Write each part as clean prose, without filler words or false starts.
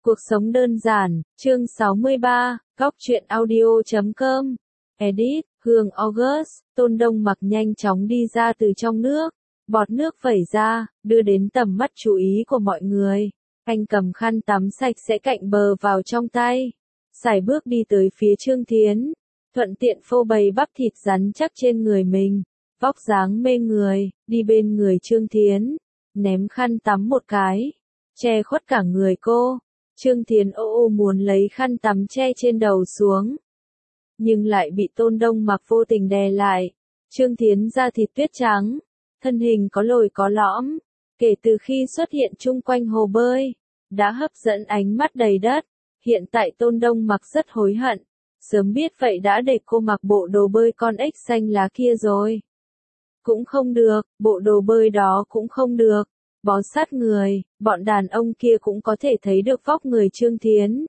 Cuộc sống đơn giản, chương 63, góc truyện audio.com. Edit, Hương August, Tôn Đông Mặc nhanh chóng đi ra từ trong nước. Bọt nước vẩy ra, đưa đến tầm mắt chú ý của mọi người. Anh cầm khăn tắm sạch sẽ cạnh bờ vào trong tay. Sải bước đi tới phía Trương Thiến. Thuận tiện phô bày bắp thịt rắn chắc trên người mình. Vóc dáng mê người, đi bên người Trương Thiến. Ném khăn tắm một cái. Che khuất cả người cô. Trương Thiến ô muốn lấy khăn tắm che trên đầu xuống. Nhưng lại bị Tôn Đông Mặc vô tình đè lại. Trương Thiến da thịt tuyết trắng. Thân hình có lồi có lõm. Kể từ khi xuất hiện chung quanh hồ bơi. Đã hấp dẫn ánh mắt đầy đất. Hiện tại Tôn Đông Mặc rất hối hận. Sớm biết vậy đã để cô mặc bộ đồ bơi con ếch xanh lá kia rồi. Cũng không được, bộ đồ bơi đó cũng không được. Bó sát người, bọn đàn ông kia cũng có thể thấy được vóc người Trương Thiến.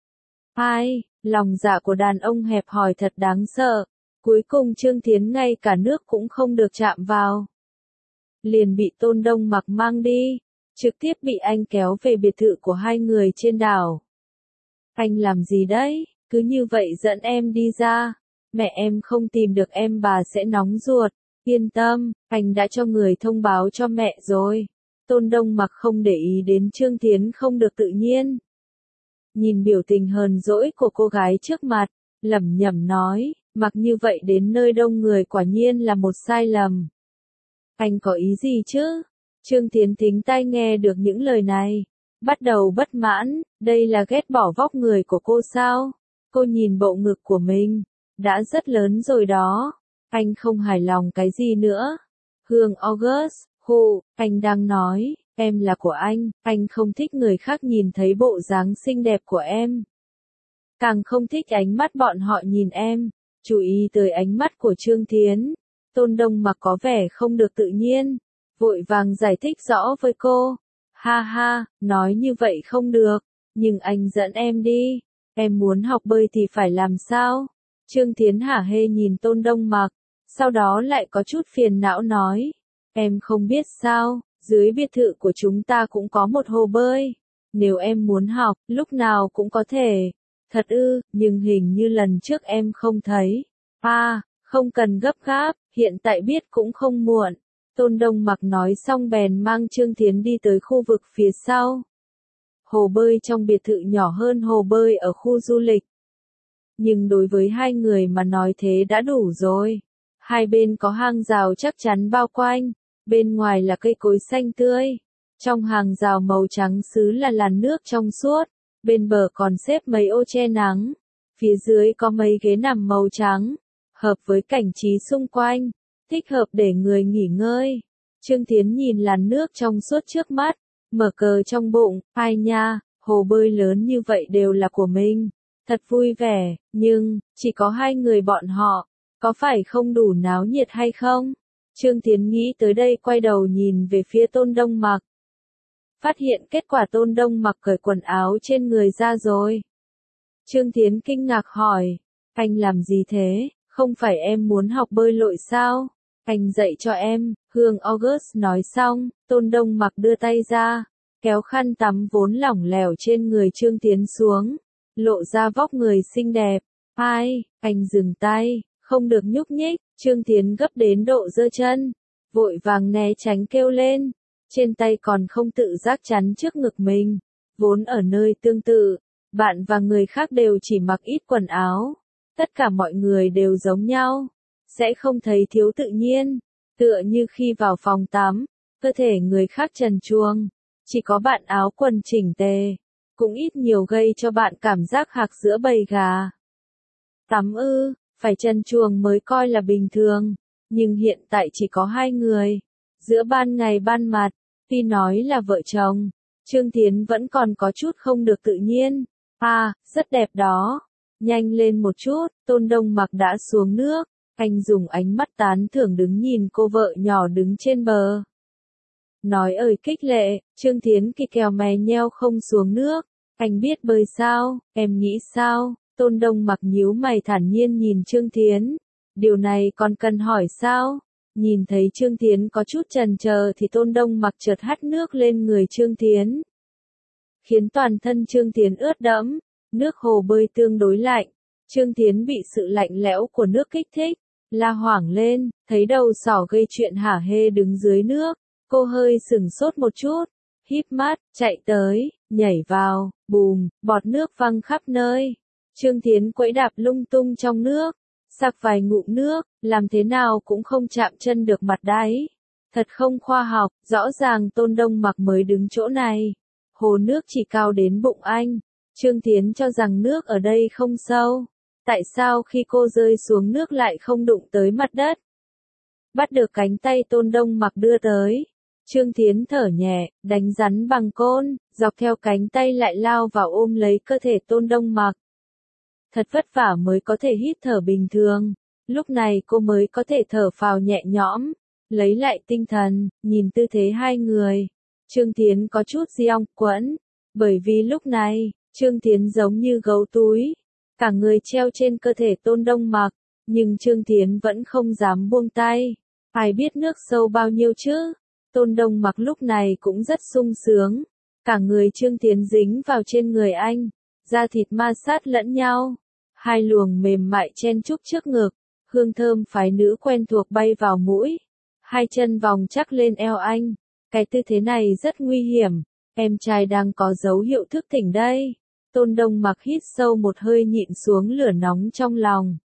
Ai, lòng dạ của đàn ông hẹp hòi thật đáng sợ. Cuối cùng Trương Thiến ngay cả nước cũng không được chạm vào. Liền bị Tôn Đông Mặc mang đi, trực tiếp bị anh kéo về biệt thự của hai người trên đảo. Anh làm gì đấy, cứ như vậy dẫn em đi ra. Mẹ em không tìm được em bà sẽ nóng ruột. Yên tâm, anh đã cho người thông báo cho mẹ rồi. Tôn Đông Mặc không để ý đến Trương Thiến không được tự nhiên. Nhìn biểu tình hờn dỗi của cô gái trước mặt, lẩm nhẩm nói, mặc như vậy đến nơi đông người quả nhiên là một sai lầm. Anh có ý gì chứ? Trương Thiến thính tai nghe được những lời này. Bắt đầu bất mãn, đây là ghét bỏ vóc người của cô sao? Cô nhìn bộ ngực của mình, đã rất lớn rồi đó. Anh không hài lòng cái gì nữa. Hương August, anh đang nói, em là của anh không thích người khác nhìn thấy bộ dáng xinh đẹp của em. Càng không thích ánh mắt bọn họ nhìn em. Chú ý tới ánh mắt của Trương Thiến. Tôn Đông Mặc có vẻ không được tự nhiên. Vội vàng giải thích rõ với cô. Ha ha, nói như vậy không được. Nhưng anh dẫn em đi. Em muốn học bơi thì phải làm sao? Trương Thiến hả hê nhìn Tôn Đông Mặc. Sau đó lại có chút phiền não nói. Em không biết sao, dưới biệt thự của chúng ta cũng có một hồ bơi. Nếu em muốn học, lúc nào cũng có thể. Thật ư, nhưng hình như lần trước em không thấy. Không cần gấp gáp, hiện tại biết cũng không muộn. Tôn Đông Mặc nói xong bèn mang Trương Thiến đi tới khu vực phía sau. Hồ bơi trong biệt thự nhỏ hơn hồ bơi ở khu du lịch. Nhưng đối với hai người mà nói thế đã đủ rồi. Hai bên có hàng rào chắc chắn bao quanh. Bên ngoài là cây cối xanh tươi. Trong hàng rào màu trắng sứ là làn nước trong suốt. Bên bờ còn xếp mấy ô che nắng. Phía dưới có mấy ghế nằm màu trắng. Hợp với cảnh trí xung quanh. Thích hợp để người nghỉ ngơi. Trương Thiến nhìn làn nước trong suốt trước mắt. Mở cờ trong bụng. Ai nha, hồ bơi lớn như vậy đều là của mình. Thật vui vẻ, nhưng, chỉ có hai người bọn họ. Có phải không đủ náo nhiệt hay không? Trương Thiến nghĩ tới đây quay đầu nhìn về phía Tôn Đông Mặc. Phát hiện kết quả Tôn Đông Mặc cởi quần áo trên người ra rồi. Trương Thiến kinh ngạc hỏi. Anh làm gì thế? Không phải em muốn học bơi lội sao? Anh dạy cho em. Hương August nói xong, Tôn Đông Mặc đưa tay ra. Kéo khăn tắm vốn lỏng lẻo trên người Trương Thiến xuống. Lộ ra vóc người xinh đẹp. Anh dừng tay. Không được nhúc nhích. Trương Thiến gấp đến độ giơ chân. Vội vàng né tránh kêu lên. Trên tay còn không tự giác chắn trước ngực mình. Vốn ở nơi tương tự. Bạn và người khác đều chỉ mặc ít quần áo. Tất cả mọi người đều giống nhau. Sẽ không thấy thiếu tự nhiên. Tựa như khi vào phòng tắm. Cơ thể người khác trần truồng. Chỉ có bạn áo quần chỉnh tề. Cũng ít nhiều gây cho bạn cảm giác hạc giữa bầy gà. Tắm ư, phải trần truồng mới coi là bình thường. Nhưng hiện tại chỉ có hai người. Giữa ban ngày ban mặt, tuy nói là vợ chồng, Trương Thiến vẫn còn có chút không được tự nhiên. Rất đẹp đó. Nhanh lên một chút, Tôn Đông Mặc đã xuống nước. Anh dùng ánh mắt tán thưởng đứng nhìn cô vợ nhỏ đứng trên bờ. Nói ơi khích lệ, Trương Thiến kỳ kèo mè nheo không xuống nước. Anh biết bơi sao, em nghĩ sao? Tôn Đông Mặc nhíu mày thản nhiên nhìn Trương Thiến. Điều này còn cần hỏi sao? Nhìn thấy Trương Thiến có chút chần chờ thì Tôn Đông Mặc chợt hắt nước lên người Trương Thiến. khiến toàn thân Trương Thiến ướt đẫm. Nước hồ bơi tương đối lạnh, Trương Thiến bị sự lạnh lẽo của nước kích thích, la hoảng lên, thấy đầu sỏ gây chuyện hả hê đứng dưới nước, cô hơi sửng sốt một chút, híp mắt, chạy tới, nhảy vào, bùm, bọt nước văng khắp nơi. Trương Thiến quẫy đạp lung tung trong nước, sặc vài ngụm nước, làm thế nào cũng không chạm chân được mặt đáy. Thật không khoa học, rõ ràng Tôn Đông Mặc mới đứng chỗ này. Hồ nước chỉ cao đến bụng anh. Trương Thiến cho rằng nước ở đây không sâu. Tại sao khi cô rơi xuống nước lại không đụng tới mặt đất? Bắt được cánh tay Tôn Đông Mặc đưa tới. Trương Thiến thở nhẹ, đánh rắn bằng côn, dọc theo cánh tay lại lao vào ôm lấy cơ thể Tôn Đông Mặc. Thật vất vả mới có thể hít thở bình thường. Lúc này cô mới có thể thở phào nhẹ nhõm, lấy lại tinh thần, nhìn tư thế hai người. Trương Thiến có chút giong quẫn, bởi vì lúc này, Trương Thiến giống như gấu túi, cả người treo trên cơ thể Tôn Đông Mặc, nhưng Trương Thiến vẫn không dám buông tay. Ai biết nước sâu bao nhiêu chứ? Tôn Đông Mặc lúc này cũng rất sung sướng, cả người Trương Thiến dính vào trên người anh, da thịt ma sát lẫn nhau, hai luồng mềm mại chen chúc trước ngực, hương thơm phái nữ quen thuộc bay vào mũi, hai chân vòng chắc lên eo anh. Cái tư thế này rất nguy hiểm, em trai đang có dấu hiệu thức tỉnh đây. Tôn Đông Mặc hít sâu một hơi nhịn xuống lửa nóng trong lòng.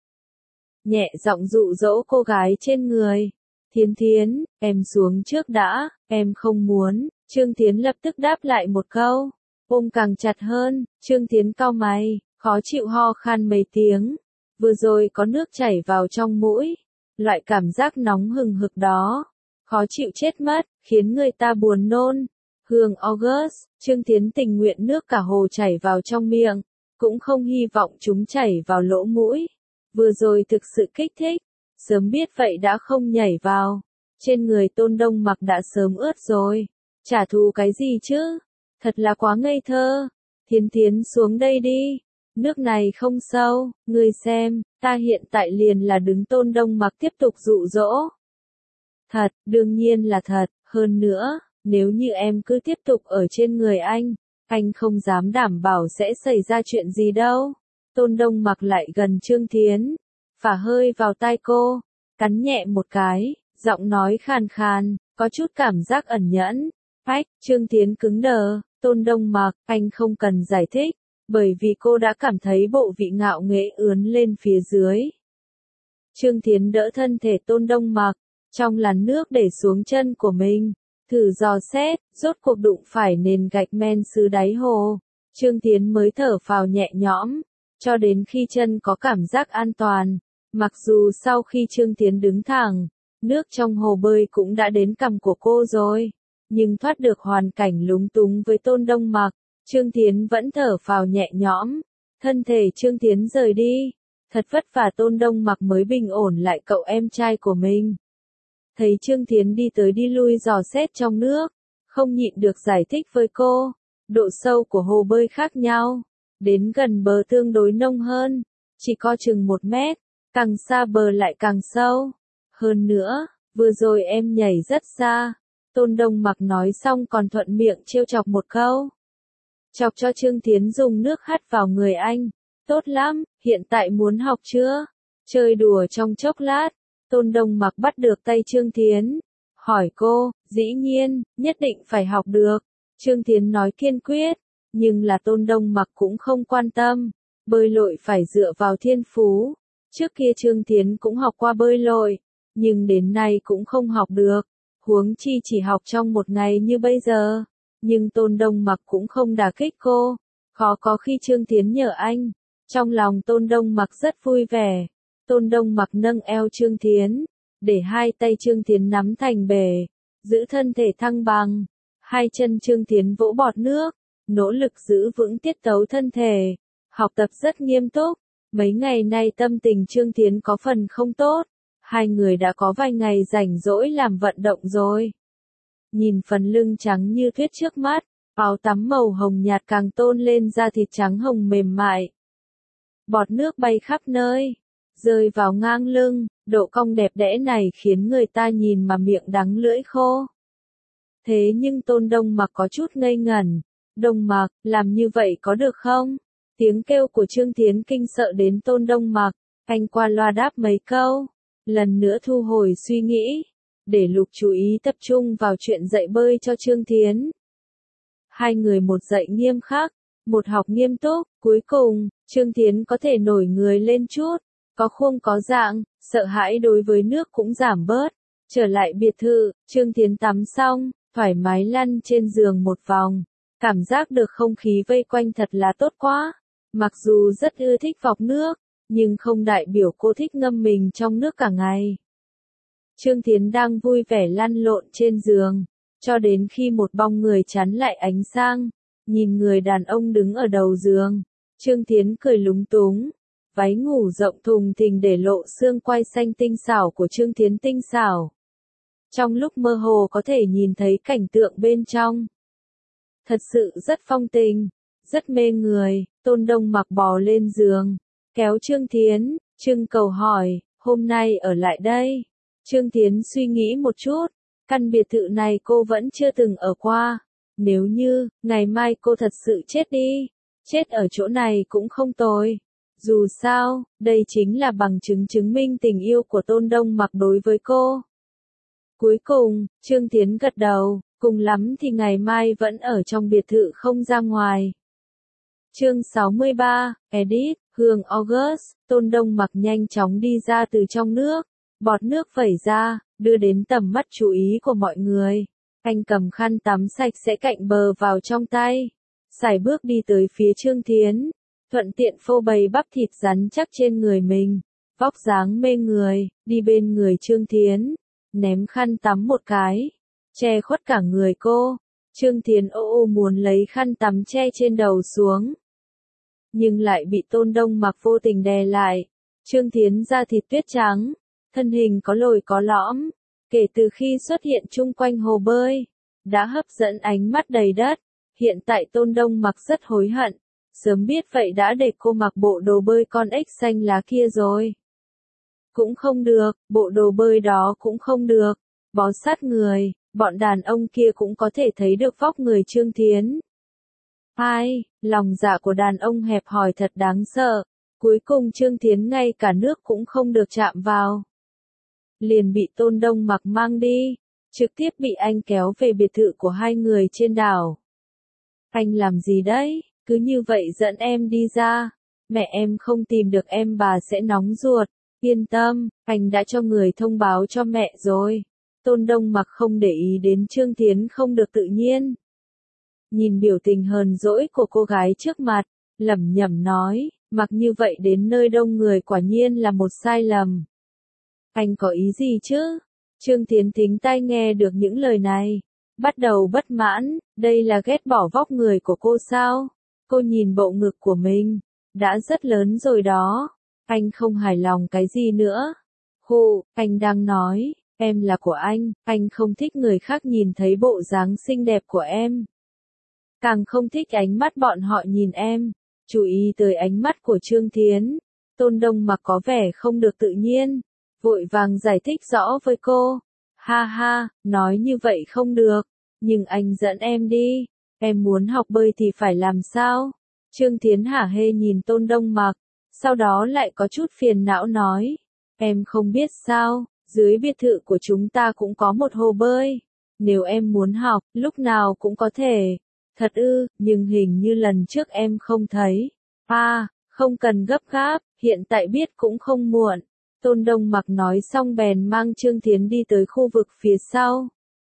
Nhẹ giọng dụ dỗ cô gái trên người. Thiến Thiến, em xuống trước đã, em không muốn. Trương Thiến lập tức đáp lại một câu. Ôm càng chặt hơn, Trương Thiến cau mày, khó chịu ho khan mấy tiếng. Vừa rồi có nước chảy vào trong mũi. Loại cảm giác nóng hừng hực đó. Khó chịu chết mất, khiến người ta buồn nôn. Hương August, Trương Thiến tình nguyện nước cả hồ chảy vào trong miệng, cũng không hy vọng chúng chảy vào lỗ mũi. Vừa rồi thực sự kích thích, sớm biết vậy đã không nhảy vào. Trên người Tôn Đông Mặc đã sớm ướt rồi. Trả thù cái gì chứ? Thật là quá ngây thơ. Thiến Thiến xuống đây đi. Nước này không sâu, ngươi xem, ta hiện tại liền là đứng. Tôn Đông Mặc tiếp tục dụ dỗ. Thật, đương nhiên là thật, hơn nữa, nếu như em cứ tiếp tục ở trên người anh không dám đảm bảo sẽ xảy ra chuyện gì đâu. Tôn Đông Mặc lại gần Trương Thiến, phả hơi vào tai cô, cắn nhẹ một cái, giọng nói khàn khàn, có chút cảm giác ẩn nhẫn. Ách, Trương Thiến cứng đờ, Tôn Đông Mặc, anh không cần giải thích, bởi vì cô đã cảm thấy bộ vị ngạo nghễ ướn lên phía dưới. Trương Thiến đỡ thân thể Tôn Đông Mặc, trong làn nước để xuống chân của mình, thử dò xét, rốt cuộc đụng phải nền gạch men sứ đáy hồ. Trương Thiến mới thở phào nhẹ nhõm, cho đến khi chân có cảm giác an toàn. Mặc dù sau khi Trương Thiến đứng thẳng, nước trong hồ bơi cũng đã đến cằm của cô rồi, nhưng thoát được hoàn cảnh lúng túng với Tôn Đông Mặc, Trương Thiến vẫn thở phào nhẹ nhõm. Thân thể Trương Thiến rời đi, thật vất vả Tôn Đông Mặc mới bình ổn lại cậu em trai của mình. Thấy Trương Thiến đi tới đi lui dò xét trong nước, không nhịn được giải thích với cô, độ sâu của hồ bơi khác nhau, đến gần bờ tương đối nông hơn, chỉ có chừng 1 mét, càng xa bờ lại càng sâu. Hơn nữa, vừa rồi em nhảy rất xa. Tôn Đông Mặc nói xong còn thuận miệng trêu chọc một câu. Chọc cho Trương Thiến dùng nước hắt vào người anh. Tốt lắm, hiện tại muốn học chưa? Chơi đùa trong chốc lát. Tôn Đông Mặc bắt được tay Trương Thiến, hỏi cô, dĩ nhiên, nhất định phải học được. Trương Thiến nói kiên quyết, nhưng là Tôn Đông Mặc cũng không quan tâm, bơi lội phải dựa vào thiên phú. Trước kia Trương Thiến cũng học qua bơi lội, nhưng đến nay cũng không học được, huống chi chỉ học trong một ngày như bây giờ. Nhưng Tôn Đông Mặc cũng không đả kích cô, khó có khi Trương Thiến nhờ anh. Trong lòng Tôn Đông Mặc rất vui vẻ. Tôn Đông Mặc nâng eo Trương Thiến, để hai tay Trương Thiến nắm thành bể, giữ thân thể thăng bằng. Hai chân Trương Thiến vỗ bọt nước, nỗ lực giữ vững tiết tấu thân thể, học tập rất nghiêm túc. Mấy ngày nay tâm tình Trương Thiến có phần không tốt, hai người đã có vài ngày rảnh rỗi làm vận động rồi. Nhìn phần lưng trắng như tuyết trước mắt, áo tắm màu hồng nhạt càng tôn lên da thịt trắng hồng mềm mại. Bọt nước bay khắp nơi, rơi vào ngang lưng, độ cong đẹp đẽ này khiến người ta nhìn mà miệng đắng lưỡi khô. Thế nhưng Tôn Đông Mặc có chút ngây ngẩn, Đông Mặc, làm như vậy có được không? Tiếng kêu của Trương Thiến kinh sợ đến Tôn Đông Mặc, anh qua loa đáp mấy câu, lần nữa thu hồi suy nghĩ, để Lục chú ý tập trung vào chuyện dạy bơi cho Trương Thiến. Hai người một dạy nghiêm khắc, một học nghiêm túc, cuối cùng, Trương Thiến có thể nổi người lên chút, có khuôn có dạng, sợ hãi đối với nước cũng giảm bớt. Trở lại biệt thự, Trương Thiến tắm xong, thoải mái lăn trên giường một vòng, cảm giác được không khí vây quanh thật là tốt quá. Mặc dù rất ưa thích vọc nước, nhưng không đại biểu cô thích ngâm mình trong nước cả ngày. Trương Thiến đang vui vẻ lăn lộn trên giường, cho đến khi một bóng người chắn lại ánh sáng, nhìn người đàn ông đứng ở đầu giường. Trương Thiến cười lúng túng, váy ngủ rộng thùng thình để lộ xương quai xanh tinh xảo của Trương Thiến tinh xảo. Trong lúc mơ hồ có thể nhìn thấy cảnh tượng bên trong. Thật sự rất phong tình, rất mê người. Tôn Đông Mặc bò lên giường, kéo Trương Thiến, trưng cầu hỏi, hôm nay ở lại đây. Trương Thiến suy nghĩ một chút, căn biệt thự này cô vẫn chưa từng ở qua. Nếu như, ngày mai cô thật sự chết đi, chết ở chỗ này cũng không tồi. Dù sao, đây chính là bằng chứng chứng minh tình yêu của Tôn Đông Mặc đối với cô. Cuối cùng, Trương Thiến gật đầu, cùng lắm thì ngày mai vẫn ở trong biệt thự không ra ngoài. Chương 63, Edit, Hương August, Tôn Đông Mặc nhanh chóng đi ra từ trong nước, bọt nước vẩy ra, đưa đến tầm mắt chú ý của mọi người. Anh cầm khăn tắm sạch sẽ cạnh bờ vào trong tay, sải bước đi tới phía Trương Thiến, thuận tiện phô bày bắp thịt rắn chắc trên người mình, vóc dáng mê người, đi bên người Trương Thiến, ném khăn tắm một cái, che khuất cả người cô. Trương Thiến ô muốn lấy khăn tắm che trên đầu xuống, nhưng lại bị Tôn Đông Mặc vô tình đè lại. Trương Thiến da thịt tuyết trắng, thân hình có lồi có lõm, kể từ khi xuất hiện chung quanh hồ bơi, đã hấp dẫn ánh mắt đầy đất. Hiện tại Tôn Đông Mặc rất hối hận, sớm biết vậy đã để cô mặc bộ đồ bơi con ếch xanh lá kia rồi. Cũng không được, bộ đồ bơi đó cũng không được, bó sát người, bọn đàn ông kia cũng có thể thấy được vóc người Trương Thiến. Ai, lòng dạ của đàn ông hẹp hòi thật đáng sợ, cuối cùng Trương Thiến ngay cả nước cũng không được chạm vào. Liền bị Tôn Đông Mặc mang đi, trực tiếp bị anh kéo về biệt thự của hai người trên đảo. Anh làm gì đấy, cứ như vậy dẫn em đi ra, mẹ em không tìm được em bà sẽ nóng ruột. Yên tâm, anh đã cho người thông báo cho mẹ rồi. Tôn Đông Mặc không để ý đến Trương Thiến không được tự nhiên. Nhìn biểu tình hờn dỗi của cô gái trước mặt, lẩm nhẩm nói, mặc như vậy đến nơi đông người quả nhiên là một sai lầm. Anh có ý gì chứ? Trương Thiến thính tai nghe được những lời này, bắt đầu bất mãn, đây là ghét bỏ vóc người của cô sao? Cô nhìn bộ ngực của mình, đã rất lớn rồi đó. Anh không hài lòng cái gì nữa. Hù, anh đang nói, em là của anh không thích người khác nhìn thấy bộ dáng xinh đẹp của em. Càng không thích ánh mắt bọn họ nhìn em. Chú ý tới ánh mắt của Trương Thiến. Tôn Đông Mặc có vẻ không được tự nhiên, vội vàng giải thích rõ với cô. Ha ha, nói như vậy không được, nhưng anh dẫn em đi, em muốn học bơi thì phải làm sao? Trương Thiến hả hê nhìn Tôn Đông Mặc, sau đó lại có chút phiền não nói, em không biết sao, dưới biệt thự của chúng ta cũng có một hồ bơi, nếu em muốn học, lúc nào cũng có thể. Thật ư, nhưng hình như lần trước em không thấy. Không cần gấp gáp, hiện tại biết cũng không muộn. Tôn Đông Mặc nói xong bèn mang Trương Thiến đi tới khu vực phía sau.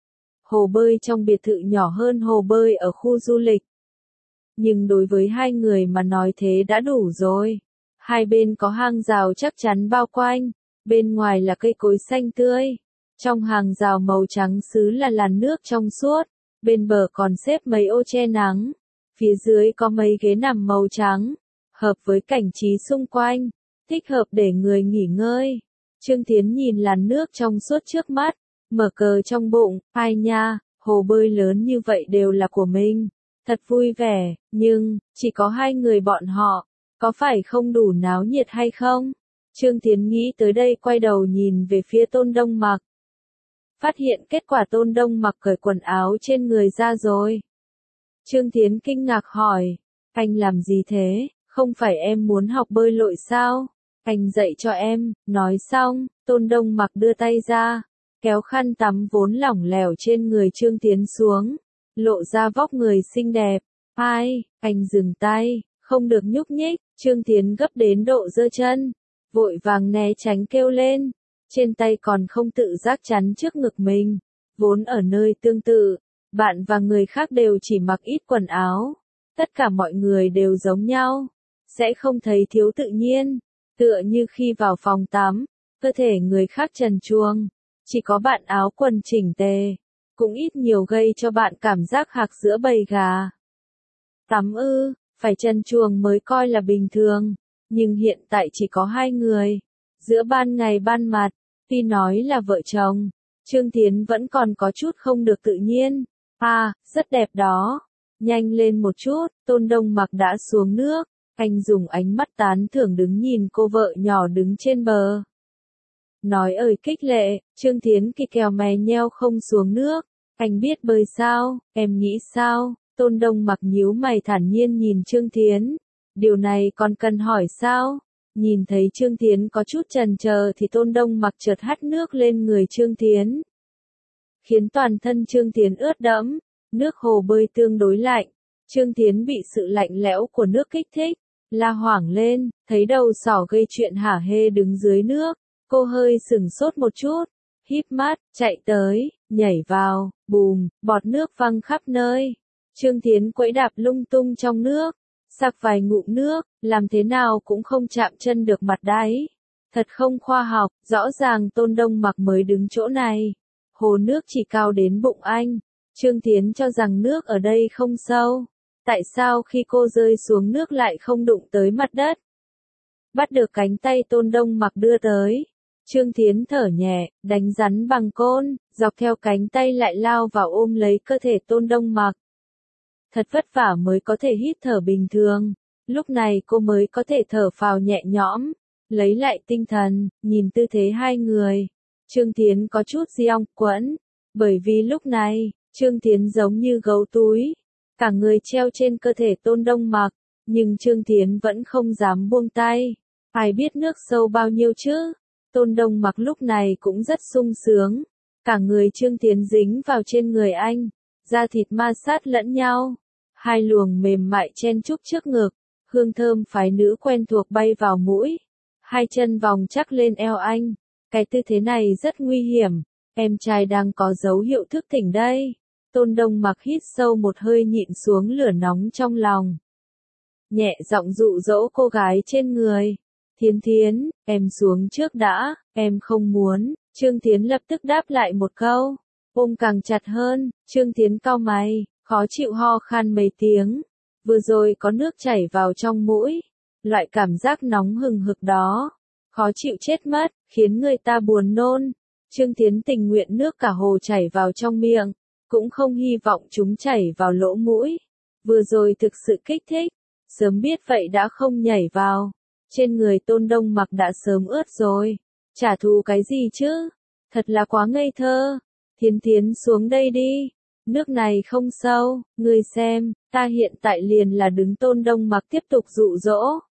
Hồ bơi trong biệt thự nhỏ hơn hồ bơi ở khu du lịch. Nhưng đối với hai người mà nói thế đã đủ rồi. Hai bên có hàng rào chắc chắn bao quanh, bên ngoài là cây cối xanh tươi. Trong hàng rào màu trắng sứ là làn nước trong suốt, bên bờ còn xếp mấy ô che nắng. Phía dưới có mấy ghế nằm màu trắng, hợp với cảnh trí xung quanh, thích hợp để người nghỉ ngơi. Trương Thiến nhìn làn nước trong suốt trước mắt, mở cờ trong bụng, ai nha, hồ bơi lớn như vậy đều là của mình. Thật vui vẻ, nhưng, chỉ có hai người bọn họ, có phải không đủ náo nhiệt hay không? Trương Thiến nghĩ tới đây quay đầu nhìn về phía Tôn Đông Mặc. Phát hiện kết quả Tôn Đông Mặc cởi quần áo trên người ra rồi. Trương Thiến kinh ngạc hỏi, anh làm gì thế, không phải em muốn học bơi lội sao? Anh dạy cho em, nói xong, Tôn Đông Mặc đưa tay ra, kéo khăn tắm vốn lỏng lẻo trên người Trương Thiến xuống, lộ ra vóc người xinh đẹp. Ai, anh dừng tay, không được nhúc nhích, Trương Thiến gấp đến độ giơ chân, vội vàng né tránh kêu lên, trên tay còn không tự giác chắn trước ngực mình, vốn ở nơi tương tự, bạn và người khác đều chỉ mặc ít quần áo, tất cả mọi người đều giống nhau, sẽ không thấy thiếu tự nhiên, tựa như khi vào phòng tắm, cơ thể người khác trần truồng, chỉ có bạn áo quần chỉnh tề, cũng ít nhiều gây cho bạn cảm giác hạc giữa bầy gà. Tắm ư, phải trần truồng mới coi là bình thường, nhưng hiện tại chỉ có hai người, giữa ban ngày ban mặt, tuy nói là vợ chồng, Trương Thiến vẫn còn có chút không được tự nhiên. À, rất đẹp đó. Nhanh lên một chút, Tôn Đông Mặc đã xuống nước, anh dùng ánh mắt tán thưởng đứng nhìn cô vợ nhỏ đứng trên bờ. Nói ơi khích lệ, Trương Thiến kỳ kèo mè nheo không xuống nước, anh biết bơi sao, em nghĩ sao? Tôn Đông Mặc nhíu mày thản nhiên nhìn Trương Thiến, điều này còn cần hỏi sao? Nhìn thấy Trương Thiến có chút chần chờ thì Tôn Đông Mặc chợt hắt nước lên người Trương Thiến, khiến toàn thân Trương Thiến ướt đẫm, nước hồ bơi tương đối lạnh. Trương Thiến bị sự lạnh lẽo của nước kích thích, la hoảng lên, thấy đầu sỏ gây chuyện hả hê đứng dưới nước, cô hơi sửng sốt một chút, híp mắt, chạy tới, nhảy vào, bùm, bọt nước văng khắp nơi. Trương Thiến quẫy đạp lung tung trong nước, sặc vài ngụm nước, làm thế nào cũng không chạm chân được mặt đáy. Thật không khoa học, rõ ràng Tôn Đông Mặc mới đứng chỗ này. Hồ nước chỉ cao đến bụng anh. Trương Thiến cho rằng nước ở đây không sâu. Tại sao khi cô rơi xuống nước lại không đụng tới mặt đất? Bắt được cánh tay Tôn Đông Mặc đưa tới. Trương Thiến thở nhẹ, đánh rắn bằng côn, dọc theo cánh tay lại lao vào ôm lấy cơ thể Tôn Đông Mặc. Thật vất vả mới có thể hít thở bình thường. Lúc này cô mới có thể thở phào nhẹ nhõm, lấy lại tinh thần, nhìn tư thế hai người. Trương Thiến có chút giong quẫn, bởi vì lúc này, Trương Thiến giống như gấu túi, cả người treo trên cơ thể Tôn Đông Mặc, nhưng Trương Thiến vẫn không dám buông tay. Ai biết nước sâu bao nhiêu chứ? Tôn Đông Mặc lúc này cũng rất sung sướng, cả người Trương Thiến dính vào trên người anh, da thịt ma sát lẫn nhau, hai luồng mềm mại chen chúc trước ngực, hương thơm phái nữ quen thuộc bay vào mũi, hai chân vòng chắc lên eo anh. Cái tư thế này rất nguy hiểm, em trai đang có dấu hiệu thức tỉnh đây. Tôn Đông Mặc hít sâu một hơi nhịn xuống lửa nóng trong lòng. Nhẹ giọng dụ dỗ cô gái trên người. Thiến Thiến, em xuống trước đã, em không muốn. Trương Thiến lập tức đáp lại một câu. Ôm càng chặt hơn, Trương Thiến cau mày, khó chịu ho khan mấy tiếng. Vừa rồi có nước chảy vào trong mũi. Loại cảm giác nóng hừng hực đó. Khó chịu chết mất, khiến người ta buồn nôn. Trương Thiến tình nguyện nước cả hồ chảy vào trong miệng, cũng không hy vọng chúng chảy vào lỗ mũi. Vừa rồi thực sự kích thích, sớm biết vậy đã không nhảy vào. Trên người Tôn Đông Mặc đã sớm ướt rồi. Trả thù cái gì chứ? Thật là quá ngây thơ. Thiến Thiến xuống đây đi. Nước này không sâu, ngươi xem, ta hiện tại liền là đứng. Tôn Đông Mặc tiếp tục dụ dỗ.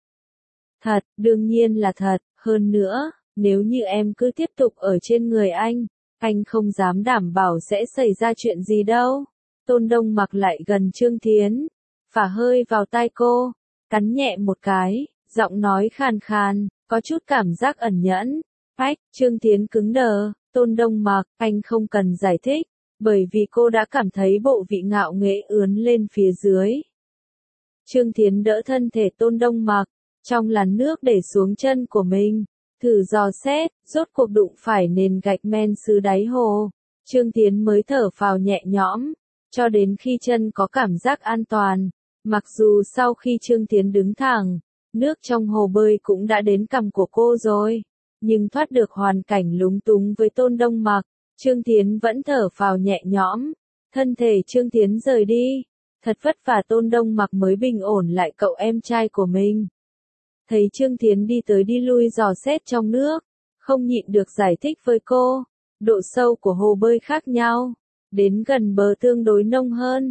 Thật, đương nhiên là thật, hơn nữa, nếu như em cứ tiếp tục ở trên người anh không dám đảm bảo sẽ xảy ra chuyện gì đâu. Tôn Đông Mặc lại gần Trương Thiến, phả hơi vào tai cô, cắn nhẹ một cái, giọng nói khàn khàn, có chút cảm giác ẩn nhẫn. Ách, Trương Thiến cứng đờ, Tôn Đông Mặc, anh không cần giải thích, bởi vì cô đã cảm thấy bộ vị ngạo nghễ ướn lên phía dưới. Trương Thiến đỡ thân thể Tôn Đông Mặc, trong làn nước để xuống chân của mình, thử dò xét, rốt cuộc đụng phải nền gạch men sứ đáy hồ. Trương Thiến mới thở phào nhẹ nhõm, cho đến khi chân có cảm giác an toàn. Mặc dù sau khi Trương Thiến đứng thẳng, nước trong hồ bơi cũng đã đến cằm của cô rồi, nhưng thoát được hoàn cảnh lúng túng với Tôn Đông Mặc, Trương Thiến vẫn thở phào nhẹ nhõm. Thân thể Trương Thiến rời đi, thật vất vả Tôn Đông Mặc mới bình ổn lại cậu em trai của mình. Thấy Trương Thiến đi tới đi lui dò xét trong nước, không nhịn được giải thích với cô, độ sâu của hồ bơi khác nhau, đến gần bờ tương đối nông hơn,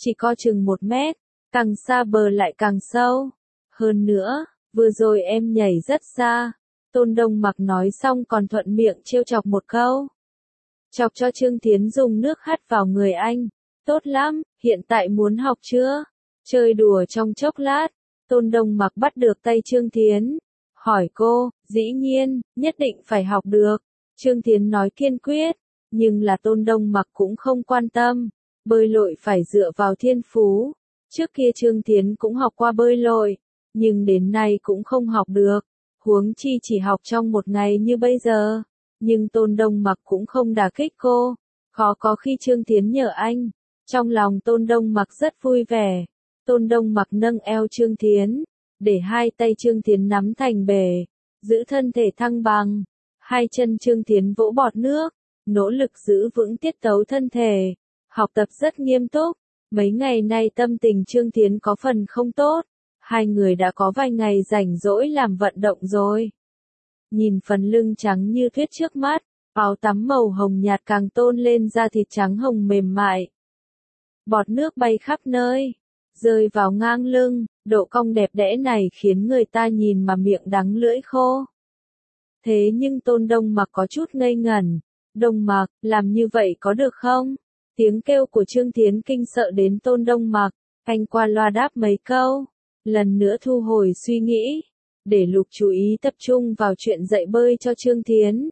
chỉ có chừng 1 mét, càng xa bờ lại càng sâu. Hơn nữa, vừa rồi em nhảy rất xa. Tôn Đông Mặc nói xong còn thuận miệng trêu chọc một câu. Chọc cho Trương Thiến dùng nước hắt vào người anh. Tốt lắm, hiện tại muốn học chưa? Chơi đùa trong chốc lát. Tôn Đông Mặc bắt được tay Trương Thiến. Hỏi cô, dĩ nhiên, nhất định phải học được. Trương Thiến nói kiên quyết. Nhưng là Tôn Đông Mặc cũng không quan tâm. Bơi lội phải dựa vào thiên phú. Trước kia Trương Thiến cũng học qua bơi lội. Nhưng đến nay cũng không học được. Huống chi chỉ học trong một ngày như bây giờ. Nhưng Tôn Đông Mặc cũng không đả kích cô. Khó có khi Trương Thiến nhờ anh. Trong lòng Tôn Đông Mặc rất vui vẻ. Tôn Đông Mặc nâng eo Trương Thiến. Để hai tay Trương Thiến nắm thành bể. Giữ thân thể thăng bằng. Hai chân Trương Thiến vỗ bọt nước. Nỗ lực giữ vững tiết tấu thân thể. Học tập rất nghiêm túc. Mấy ngày nay tâm tình Trương Thiến có phần không tốt. Hai người đã có vài ngày rảnh rỗi làm vận động rồi. Nhìn phần lưng trắng như tuyết trước mắt, áo tắm màu hồng nhạt càng tôn lên da thịt trắng hồng mềm mại. Bọt nước bay khắp nơi, rơi vào ngang lưng, độ cong đẹp đẽ này khiến người ta nhìn mà miệng đắng lưỡi khô. Thế nhưng Tôn Đông Mặc có chút ngây ngẩn. Đông Mặc, làm như vậy có được không? Tiếng kêu của Trương Thiến kinh sợ đến Tôn Đông Mặc, anh qua loa đáp mấy câu. Lần nữa thu hồi suy nghĩ, để Lục chú ý tập trung vào chuyện dạy bơi cho Trương Thiến.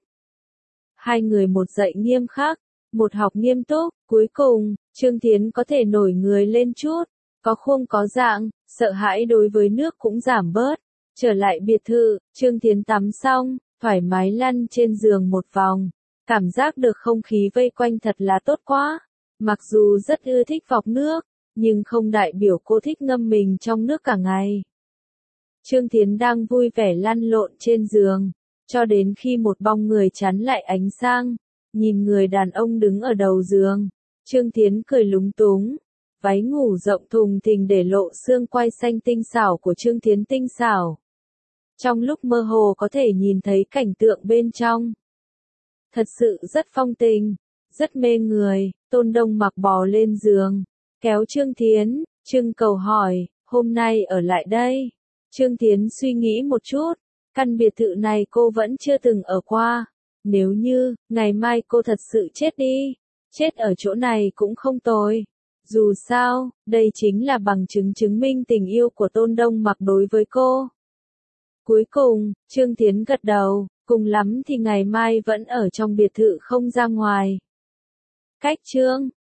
Hai người một dạy nghiêm khắc, một học nghiêm túc, cuối cùng, Trương Thiến có thể nổi người lên chút, có khuôn có dạng, sợ hãi đối với nước cũng giảm bớt. Trở lại biệt thự, Trương Thiến tắm xong, thoải mái lăn trên giường một vòng, cảm giác được không khí vây quanh thật là tốt quá. Mặc dù rất ưa thích vọc nước, nhưng không đại biểu cô thích ngâm mình trong nước cả ngày. Trương Thiến đang vui vẻ lăn lộn trên giường, cho đến khi một bóng người chắn lại ánh sang, nhìn người đàn ông đứng ở đầu giường. Trương Thiến cười lúng túng, váy ngủ rộng thùng thình để lộ xương quai xanh tinh xảo của Trương Thiến tinh xảo. Trong lúc mơ hồ có thể nhìn thấy cảnh tượng bên trong. Thật sự rất phong tình, rất mê người. Tôn Đông Mặc bò lên giường, kéo Trương Thiến, trưng cầu hỏi, hôm nay ở lại đây. Trương Thiến suy nghĩ một chút, căn biệt thự này cô vẫn chưa từng ở qua. Nếu như, ngày mai cô thật sự chết đi, chết ở chỗ này cũng không tồi. Dù sao, đây chính là bằng chứng chứng minh tình yêu của Tôn Đông Mặc đối với cô. Cuối cùng, Trương Thiến gật đầu, cùng lắm thì ngày mai vẫn ở trong biệt thự không ra ngoài. Cách chương